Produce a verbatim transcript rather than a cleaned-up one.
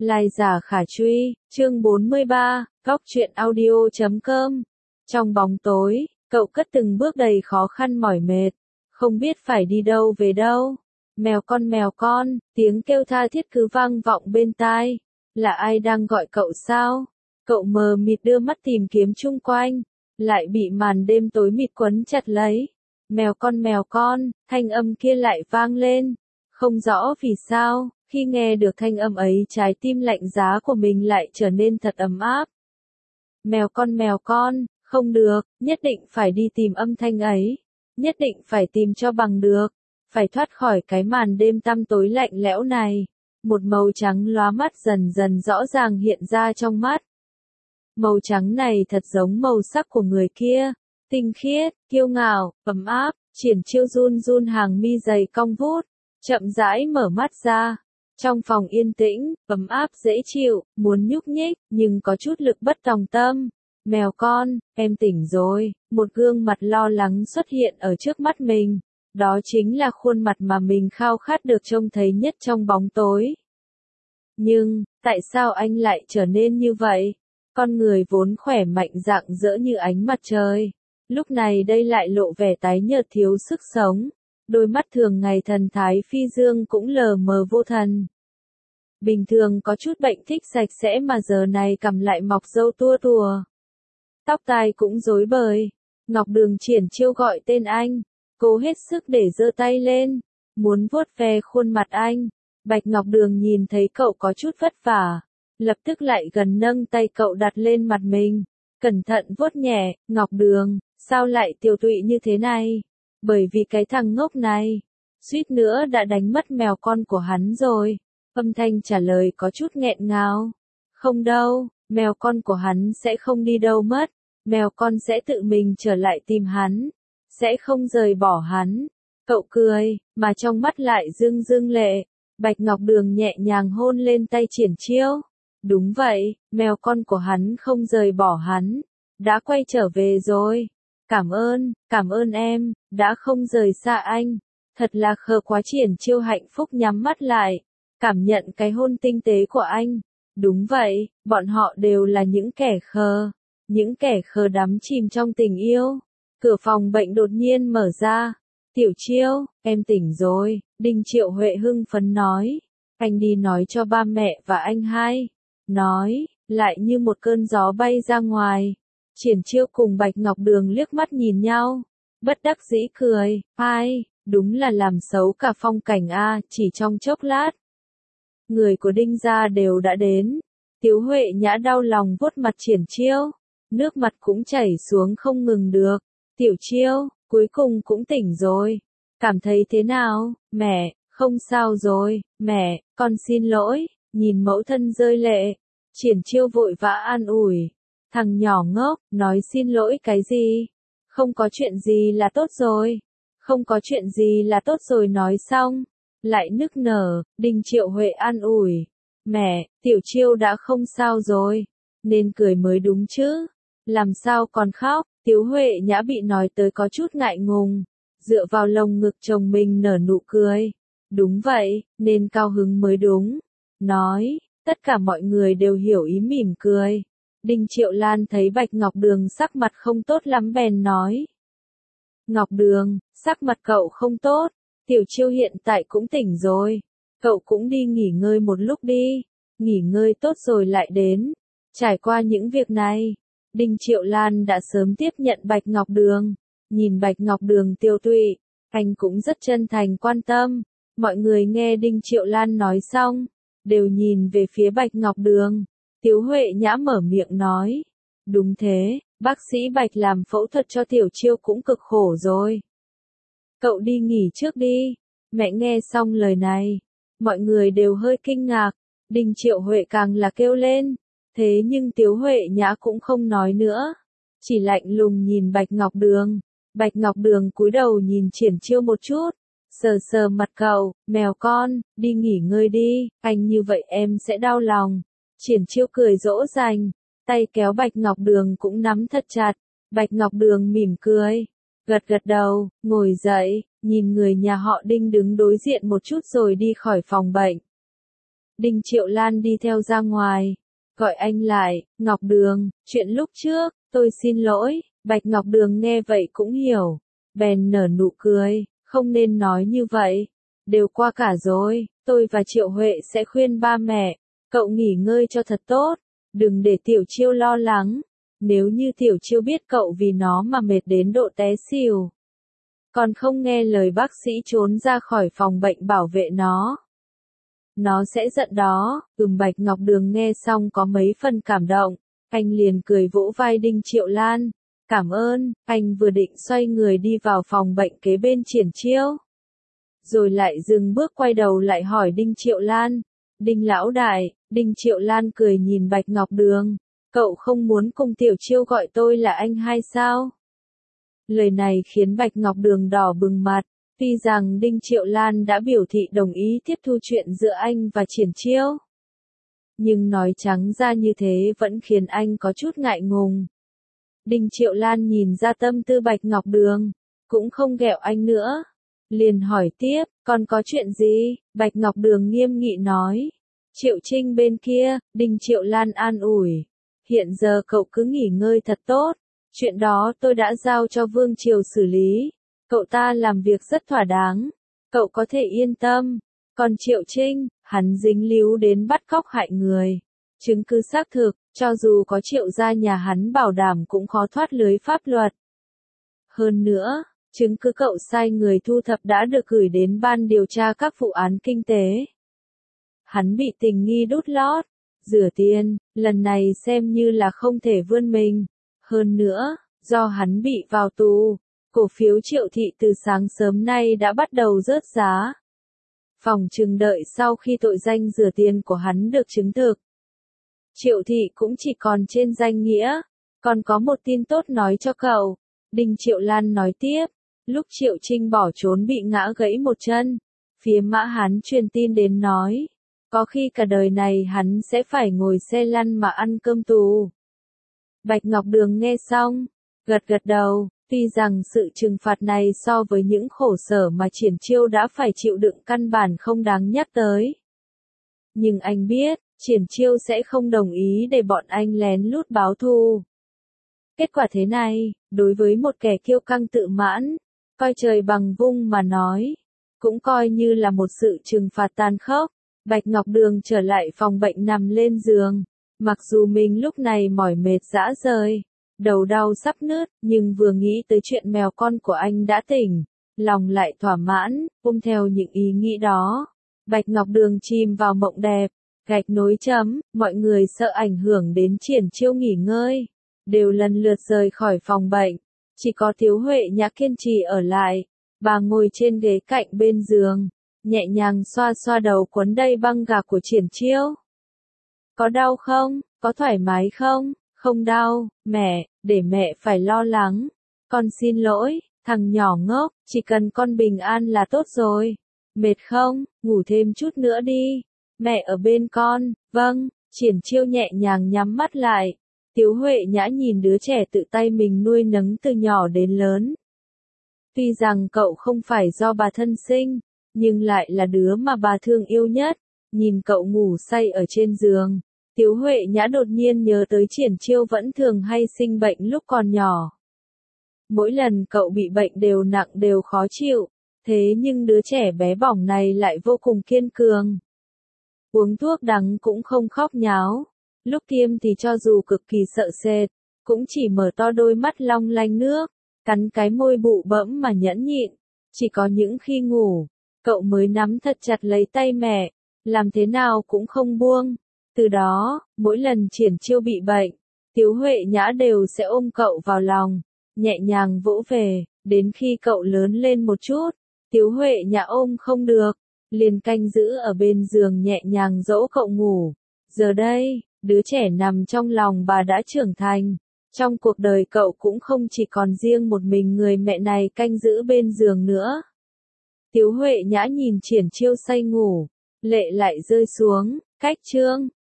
Lai giả khả truy, chương bốn mươi ba, góc truyện audio chấm com. Trong bóng tối, cậu cất từng bước đầy khó khăn mỏi mệt, không biết phải đi đâu về đâu. Mèo con mèo con, tiếng kêu tha thiết cứ vang vọng bên tai. Là ai đang gọi cậu sao? Cậu mờ mịt đưa mắt tìm kiếm chung quanh, lại bị màn đêm tối mịt quấn chặt lấy. Mèo con mèo con, thanh âm kia lại vang lên. Không rõ vì sao, khi nghe được thanh âm ấy trái tim lạnh giá của mình lại trở nên thật ấm áp. Mèo con mèo con, không được, nhất định phải đi tìm âm thanh ấy. Nhất định phải tìm cho bằng được. Phải thoát khỏi cái màn đêm tăm tối lạnh lẽo này. Một màu trắng lóa mắt dần dần rõ ràng hiện ra trong mắt. Màu trắng này thật giống màu sắc của người kia. Tinh khiết, kiêu ngạo, ấm áp. Triển Chiêu run run hàng mi dày cong vút, chậm rãi mở mắt ra. Trong phòng yên tĩnh, ấm áp dễ chịu, muốn nhúc nhích, nhưng có chút lực bất tòng tâm. Mèo con, em tỉnh rồi. Một gương mặt lo lắng xuất hiện ở trước mắt mình. Đó chính là khuôn mặt mà mình khao khát được trông thấy nhất trong bóng tối. Nhưng, tại sao anh lại trở nên như vậy? Con người vốn khỏe mạnh rạng rỡ như ánh mặt trời. Lúc này đây lại lộ vẻ tái nhợt thiếu sức sống. Đôi mắt thường ngày thần thái phi dương cũng lờ mờ vô thần. Bình thường có chút bệnh thích sạch sẽ mà giờ này cằm lại mọc râu tua tùa. Tóc tai cũng rối bời. Ngọc Đường Triển Chiêu gọi tên anh. Cố hết sức để giơ tay lên. Muốn vuốt ve khuôn mặt anh. Bạch Ngọc Đường nhìn thấy cậu có chút vất vả. Lập tức lại gần nâng tay cậu đặt lên mặt mình. Cẩn thận vuốt nhẹ, Ngọc Đường, sao lại tiêu tụy như thế này? Bởi vì cái thằng ngốc này, suýt nữa đã đánh mất mèo con của hắn rồi. Âm thanh trả lời có chút nghẹn ngào. Không đâu, mèo con của hắn sẽ không đi đâu mất. Mèo con sẽ tự mình trở lại tìm hắn. Sẽ không rời bỏ hắn. Cậu cười, mà trong mắt lại rưng rưng lệ. Bạch Ngọc Đường nhẹ nhàng hôn lên tay Triển Chiêu. Đúng vậy, mèo con của hắn không rời bỏ hắn. Đã quay trở về rồi. Cảm ơn, cảm ơn em, đã không rời xa anh. Thật là khờ quá. Triển Chiêu hạnh phúc nhắm mắt lại. Cảm nhận cái hôn tinh tế của anh. Đúng vậy, bọn họ đều là những kẻ khờ. Những kẻ khờ đắm chìm trong tình yêu. Cửa phòng bệnh đột nhiên mở ra. Tiểu Chiêu, em tỉnh rồi, Đinh Triệu Huệ hưng phấn nói. Anh đi nói cho ba mẹ và anh hai. Nói, lại như một cơn gió bay ra ngoài. Triển Chiêu cùng Bạch Ngọc Đường liếc mắt nhìn nhau. Bất đắc dĩ cười, ai, đúng là làm xấu cả phong cảnh a. Chỉ trong chốc lát. Người của Đinh gia đều đã đến. Tiếu Huệ Nhã đau lòng vuốt mặt Triển Chiêu. Nước mặt cũng chảy xuống không ngừng được. Tiểu Chiêu, cuối cùng cũng tỉnh rồi. Cảm thấy thế nào, mẹ? Không sao rồi, mẹ, con xin lỗi. Nhìn mẫu thân rơi lệ. Triển Chiêu vội vã an ủi. Thằng nhỏ ngốc, nói xin lỗi cái gì? Không có chuyện gì là tốt rồi. Không có chuyện gì là tốt rồi nói xong. Lại nức nở, Đinh Triệu Huệ an ủi. Mẹ, Tiểu Chiêu đã không sao rồi. Nên cười mới đúng chứ. Làm sao còn khóc? Tiếu Huệ Nhã bị nói tới có chút ngại ngùng. Dựa vào lồng ngực chồng mình nở nụ cười. Đúng vậy, nên cao hứng mới đúng. Nói, tất cả mọi người đều hiểu ý mỉm cười. Đinh Triệu Lan thấy Bạch Ngọc Đường sắc mặt không tốt lắm bèn nói. Ngọc Đường, sắc mặt cậu không tốt. Tiểu Chiêu hiện tại cũng tỉnh rồi. Cậu cũng đi nghỉ ngơi một lúc đi. Nghỉ ngơi tốt rồi lại đến. Trải qua những việc này, Đinh Triệu Lan đã sớm tiếp nhận Bạch Ngọc Đường. Nhìn Bạch Ngọc Đường tiêu tụy, anh cũng rất chân thành quan tâm. Mọi người nghe Đinh Triệu Lan nói xong, đều nhìn về phía Bạch Ngọc Đường. Tiếu Huệ Nhã mở miệng nói. Đúng thế, bác sĩ Bạch làm phẫu thuật cho Tiểu Chiêu cũng cực khổ rồi. Cậu đi nghỉ trước đi. Mẹ nghe xong lời này, mọi người đều hơi kinh ngạc. Đinh Triệu Huệ càng là kêu lên. Thế nhưng Tiếu Huệ Nhã cũng không nói nữa. Chỉ lạnh lùng nhìn Bạch Ngọc Đường. Bạch Ngọc Đường cúi đầu nhìn Triển Chiêu một chút. Sờ sờ mặt cậu, mèo con, đi nghỉ ngơi đi, anh như vậy em sẽ đau lòng. Triển Chiêu cười dỗ dành. Tay kéo Bạch Ngọc Đường cũng nắm thật chặt. Bạch Ngọc Đường mỉm cười. Gật gật đầu, ngồi dậy, nhìn người nhà họ Đinh đứng đối diện một chút rồi đi khỏi phòng bệnh. Đinh Triệu Lan đi theo ra ngoài, gọi anh lại, Ngọc Đường, chuyện lúc trước, tôi xin lỗi. Bạch Ngọc Đường nghe vậy cũng hiểu, bèn nở nụ cười, không nên nói như vậy, đều qua cả rồi, tôi và Triệu Huệ sẽ khuyên ba mẹ, cậu nghỉ ngơi cho thật tốt, đừng để Tiểu Chiêu lo lắng, nếu như Tiểu Chiêu biết cậu vì nó mà mệt đến độ té xỉu, còn không nghe lời bác sĩ trốn ra khỏi phòng bệnh bảo vệ nó. Nó sẽ giận đó. Ừm. Bạch Ngọc Đường nghe xong có mấy phần cảm động, anh liền cười vỗ vai Đinh Triệu Lan, cảm ơn. Anh vừa định xoay người đi vào phòng bệnh kế bên Triển Chiêu, rồi lại dừng bước quay đầu lại hỏi Đinh Triệu Lan, Đinh lão đại. Đinh Triệu Lan cười nhìn Bạch Ngọc Đường, cậu không muốn cùng Tiểu Chiêu gọi tôi là anh hay sao? Lời này khiến Bạch Ngọc Đường đỏ bừng mặt. Tuy rằng Đinh Triệu Lan đã biểu thị đồng ý tiếp thu chuyện giữa anh và Triển Chiêu, nhưng nói trắng ra như thế vẫn khiến anh có chút ngại ngùng. Đinh Triệu Lan nhìn ra tâm tư Bạch Ngọc Đường, cũng không ghẹo anh nữa, liền hỏi tiếp, còn có chuyện gì? Bạch Ngọc Đường nghiêm nghị nói, Triệu Trinh bên kia. Đinh Triệu Lan an ủi, hiện giờ cậu cứ nghỉ ngơi thật tốt, chuyện đó tôi đã giao cho Vương Triều xử lý. Cậu ta làm việc rất thỏa đáng, cậu có thể yên tâm. Còn Triệu Trinh, hắn dính líu đến bắt cóc hại người. Chứng cứ xác thực, cho dù có Triệu gia nhà hắn bảo đảm cũng khó thoát lưới pháp luật. Hơn nữa, chứng cứ cậu sai người thu thập đã được gửi đến ban điều tra các vụ án kinh tế. Hắn bị tình nghi đút lót, rửa tiền, lần này xem như là không thể vươn mình. Hơn nữa, do hắn bị vào tù, cổ phiếu Triệu thị từ sáng sớm nay đã bắt đầu rớt giá. Phòng trừng đợi sau khi tội danh rửa tiền của hắn được chứng thực, Triệu thị cũng chỉ còn trên danh nghĩa. Còn có một tin tốt nói cho cậu. Đinh Triệu Lan nói tiếp, lúc Triệu Trinh bỏ trốn bị ngã gãy một chân, phía Mã Hán truyền tin đến nói, có khi cả đời này hắn sẽ phải ngồi xe lăn mà ăn cơm tù. Bạch Ngọc Đường nghe xong, gật gật đầu. Tuy rằng sự trừng phạt này so với những khổ sở mà Triển Chiêu đã phải chịu đựng căn bản không đáng nhắc tới. Nhưng anh biết, Triển Chiêu sẽ không đồng ý để bọn anh lén lút báo thù. Kết quả thế này, đối với một kẻ kiêu căng tự mãn, coi trời bằng vung mà nói, cũng coi như là một sự trừng phạt tàn khốc. Bạch Ngọc Đường trở lại phòng bệnh nằm lên giường, mặc dù mình lúc này mỏi mệt rã rời, đầu đau sắp nứt, nhưng vừa nghĩ tới chuyện mèo con của anh đã tỉnh, lòng lại thỏa mãn. Ôm theo những ý nghĩ đó, Bạch Ngọc Đường chìm vào mộng đẹp. Gạch nối chấm, mọi người sợ ảnh hưởng đến Triển Chiêu nghỉ ngơi, đều lần lượt rời khỏi phòng bệnh. Chỉ có Tiếu Huệ Nhã kiên trì ở lại, bà ngồi trên ghế cạnh bên giường, nhẹ nhàng xoa xoa đầu quấn đầy băng gạc của Triển Chiêu. Có đau không? Có thoải mái không? Không đau, mẹ, để mẹ phải lo lắng. Con xin lỗi, thằng nhỏ ngốc, chỉ cần con bình an là tốt rồi. Mệt không? Ngủ thêm chút nữa đi. Mẹ ở bên con. Vâng. Triển Chiêu nhẹ nhàng nhắm mắt lại. Tiếu Huệ Nhã nhìn đứa trẻ tự tay mình nuôi nấng từ nhỏ đến lớn. Tuy rằng cậu không phải do bà thân sinh, nhưng lại là đứa mà bà thương yêu nhất. Nhìn cậu ngủ say ở trên giường, Tiếu Huệ Nhã đột nhiên nhớ tới Triển Chiêu vẫn thường hay sinh bệnh lúc còn nhỏ. Mỗi lần cậu bị bệnh đều nặng đều khó chịu, thế nhưng đứa trẻ bé bỏng này lại vô cùng kiên cường. Uống thuốc đắng cũng không khóc nháo, lúc tiêm thì cho dù cực kỳ sợ sệt, cũng chỉ mở to đôi mắt long lanh nước, cắn cái môi bụ bẫm mà nhẫn nhịn. Chỉ có những khi ngủ, cậu mới nắm thật chặt lấy tay mẹ, làm thế nào cũng không buông. Từ đó, mỗi lần Triển Chiêu bị bệnh, Tiếu Huệ Nhã đều sẽ ôm cậu vào lòng, nhẹ nhàng vỗ về, đến khi cậu lớn lên một chút, Tiếu Huệ Nhã ôm không được, liền canh giữ ở bên giường nhẹ nhàng dỗ cậu ngủ. Giờ đây, đứa trẻ nằm trong lòng bà đã trưởng thành, trong cuộc đời cậu cũng không chỉ còn riêng một mình người mẹ này canh giữ bên giường nữa. Tiếu Huệ Nhã nhìn Triển Chiêu say ngủ, lệ lại rơi xuống. Cách chương